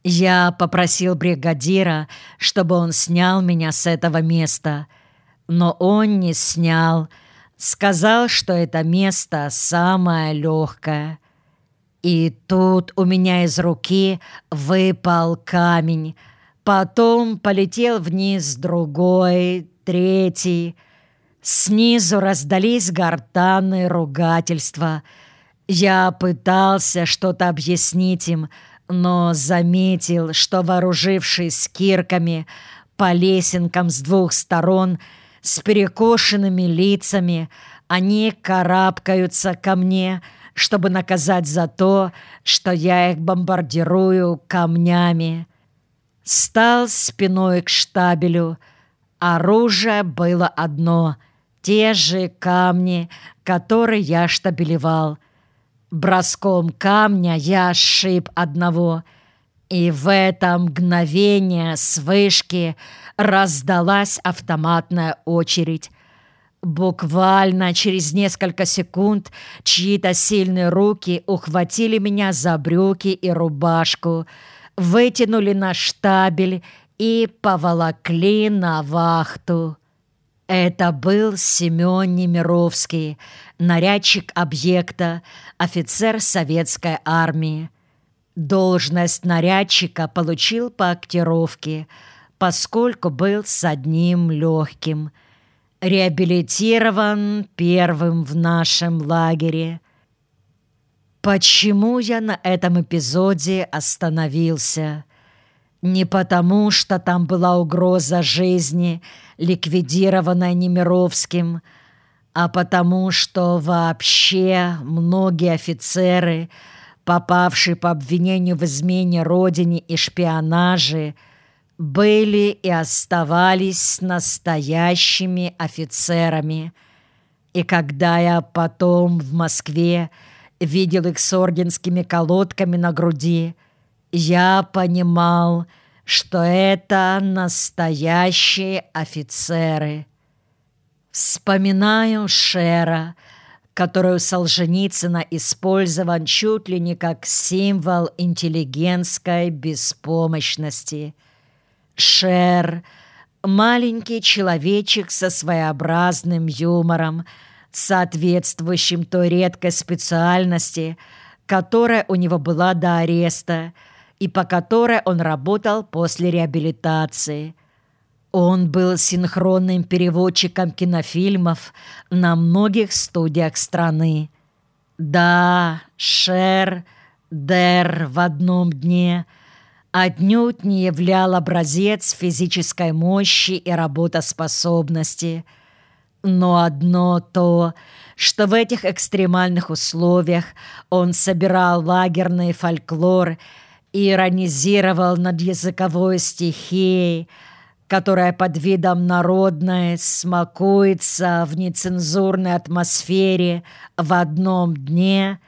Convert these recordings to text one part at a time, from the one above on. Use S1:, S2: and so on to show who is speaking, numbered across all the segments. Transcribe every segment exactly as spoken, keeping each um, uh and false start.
S1: Я попросил бригадира, чтобы он снял меня с этого места, но он не снял, сказал, что это место самое легкое. И тут у меня из руки выпал камень, потом полетел вниз другой, третий. Снизу раздались гортанные ругательства. Я пытался что-то объяснить им, но заметил, что, вооружившись кирками по лесенкам с двух сторон, с перекошенными лицами, они карабкаются ко мне, чтобы наказать за то, что я их бомбардирую камнями. Стал спиной к штабелю. Оружие было одно — те же камни, которые я штабелевал. Броском камня я сшиб одного, и в это мгновение с вышки раздалась автоматная очередь. Буквально через несколько секунд чьи-то сильные руки ухватили меня за брюки и рубашку, вытянули на штабель и поволокли на вахту. Это был Семен Немировский, нарядчик объекта, офицер советской армии. Должность нарядчика получил по актировке, поскольку был с одним легким. Реабилитирован первым в нашем лагере. Почему я на этом эпизоде остановился? Не потому, что там была угроза жизни, ликвидированная Немировским, а потому, что вообще многие офицеры, попавшие по обвинению в измене Родине и шпионаже, были и оставались настоящими офицерами. И когда я потом в Москве видел их с орденскими колодками на груди, я понимал, что это настоящие офицеры. Вспоминаю Шера, который у Солженицына использован чуть ли не как символ интеллигентской беспомощности. Шер — маленький человечек со своеобразным юмором, соответствующим той редкой специальности, которая у него была до ареста и по которой он работал после реабилитации. Он был синхронным переводчиком кинофильмов на многих студиях страны. Да, Шер, Дер в одном дне отнюдь не являл образец физической мощи и работоспособности. Но одно то, что в этих экстремальных условиях он собирал лагерный фольклор и иронизировал над языковой стихией, которая под видом народной смакуется в нецензурной атмосфере в одном дне,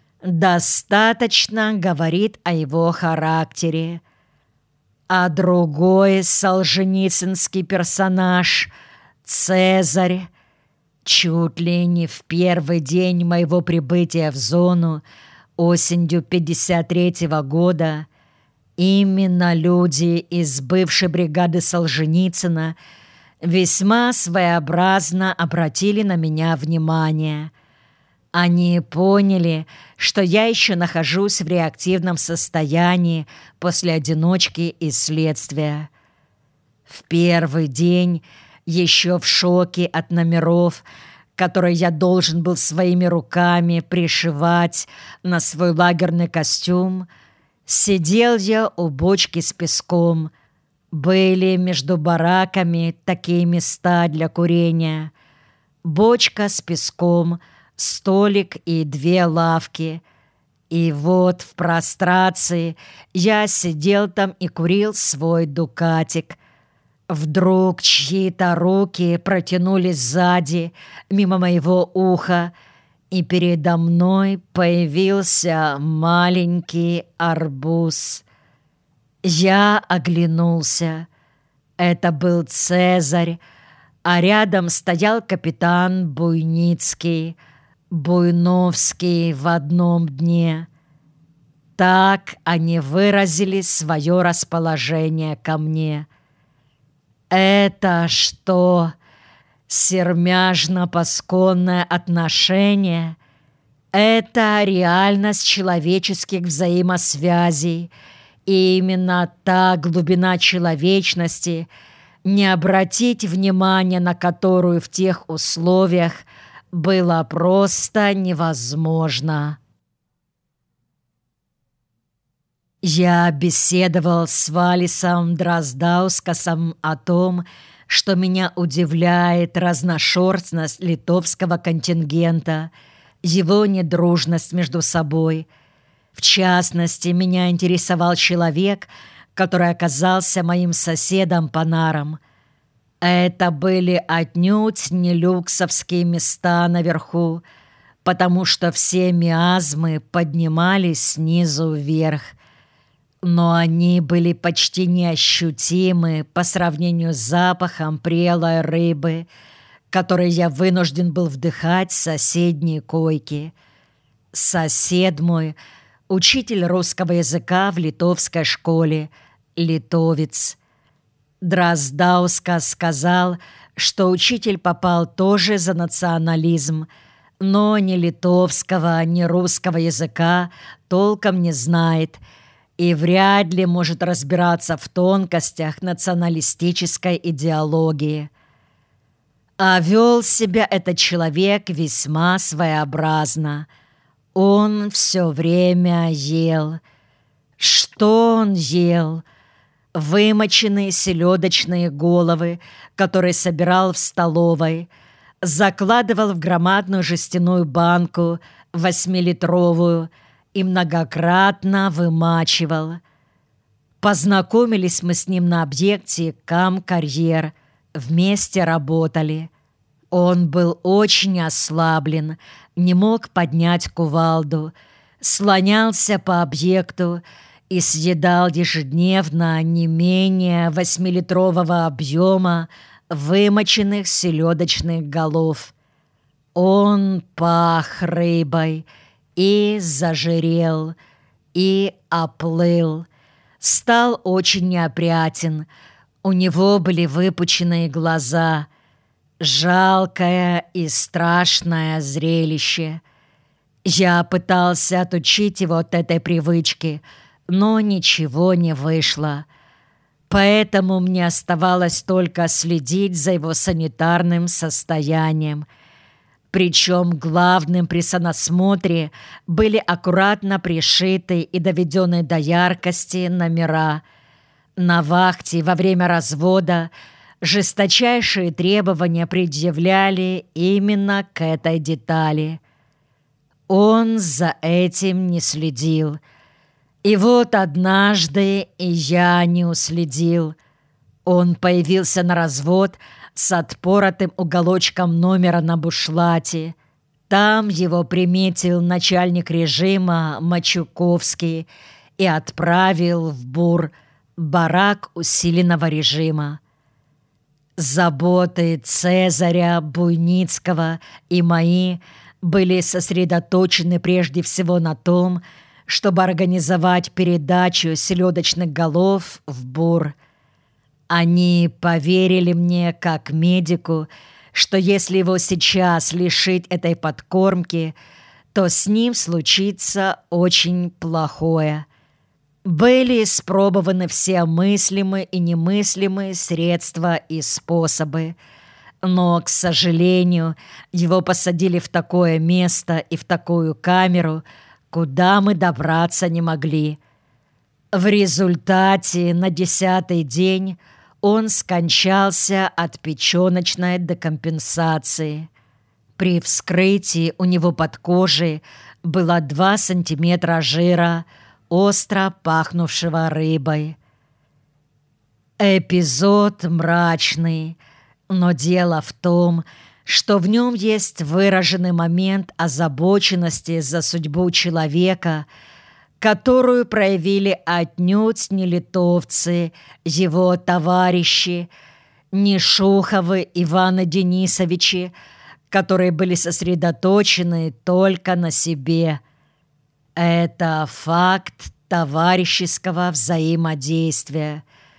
S1: достаточно говорит о его характере. А другой солженицынский персонаж — Цезарь, чуть ли не в первый день моего прибытия в зону осенью пятьдесят третьего года именно люди из бывшей бригады Солженицына весьма своеобразно обратили на меня внимание. Они поняли, что я еще нахожусь в реактивном состоянии после одиночки и следствия. В первый день, еще в шоке от номеров, которые я должен был своими руками пришивать на свой лагерный костюм, сидел я у бочки с песком. Были между бараками такие места для курения. Бочка с песком, столик и две лавки. И вот в прострации я сидел там и курил свой дукатик. Вдруг чьи-то руки протянулись сзади, мимо моего уха, и передо мной появился маленький арбуз. Я оглянулся. Это был Цезарь, а рядом стоял капитан Буйницкий, Буйновский в одном дне. Так они выразили свое расположение ко мне. Это что, сермяжно-пасконное отношение? Это реальность человеческих взаимосвязей, и именно та глубина человечности, не обратить внимания на которую в тех условиях было просто невозможно. Я беседовал с Валисом Дроздаускасом о том, что меня удивляет разношерстность литовского контингента, его недружность между собой. В частности, меня интересовал человек, который оказался моим соседом по нарам. Это были отнюдь не люксовские места наверху, потому что все миазмы поднимались снизу вверх. Но они были почти неощутимы по сравнению с запахом прелой рыбы, который я вынужден был вдыхать с соседней койки. Сосед мой — учитель русского языка в литовской школе, литовец. Дроздаускас сказал, что учитель попал тоже за национализм, но ни литовского, ни русского языка толком не знает и вряд ли может разбираться в тонкостях националистической идеологии. А вел себя этот человек весьма своеобразно. Он все время ел. Что он ел? Вымоченные селедочные головы, которые собирал в столовой, закладывал в громадную жестяную банку, восьмилитровую, и многократно вымачивал. Познакомились мы с ним на объекте Кам-Карьер, вместе работали. Он был очень ослаблен, не мог поднять кувалду, слонялся по объекту и съедал ежедневно не менее восьмилитрового объема вымоченных селедочных голов. Он пах рыбой и зажирел, и оплыл, стал очень неопрятен, у него были выпученные глаза. Жалкое и страшное зрелище. Я пытался отучить его от этой привычки, но ничего не вышло. Поэтому мне оставалось только следить за его санитарным состоянием. Причем главным при саносмотре были аккуратно пришиты и доведенные до яркости номера. На вахте во время развода жесточайшие требования предъявляли именно к этой детали. Он за этим не следил. И вот однажды и я не уследил. Он появился на развод с отпоротым уголочком номера на бушлате. Там его приметил начальник режима Мачуковский и отправил в БУР, барак усиленного режима. Заботы Цезаря, Буйницкого и мои были сосредоточены прежде всего на том, чтобы организовать передачу селедочных голов в БУР. Они поверили мне, как медику, что если его сейчас лишить этой подкормки, то с ним случится очень плохое. Были испробованы все мыслимые и немыслимые средства и способы, но, к сожалению, его посадили в такое место и в такую камеру, куда мы добраться не могли. В результате на десятый день он скончался от печёночной декомпенсации. При вскрытии у него под кожей было два сантиметра жира, остро пахнувшего рыбой. Эпизод мрачный, но дело в том, что в нем есть выраженный момент озабоченности за судьбу человека, которую проявили отнюдь не литовцы, его товарищи, не Шуховы Ивана Денисовичи, которые были сосредоточены только на себе. Это факт товарищеского взаимодействия,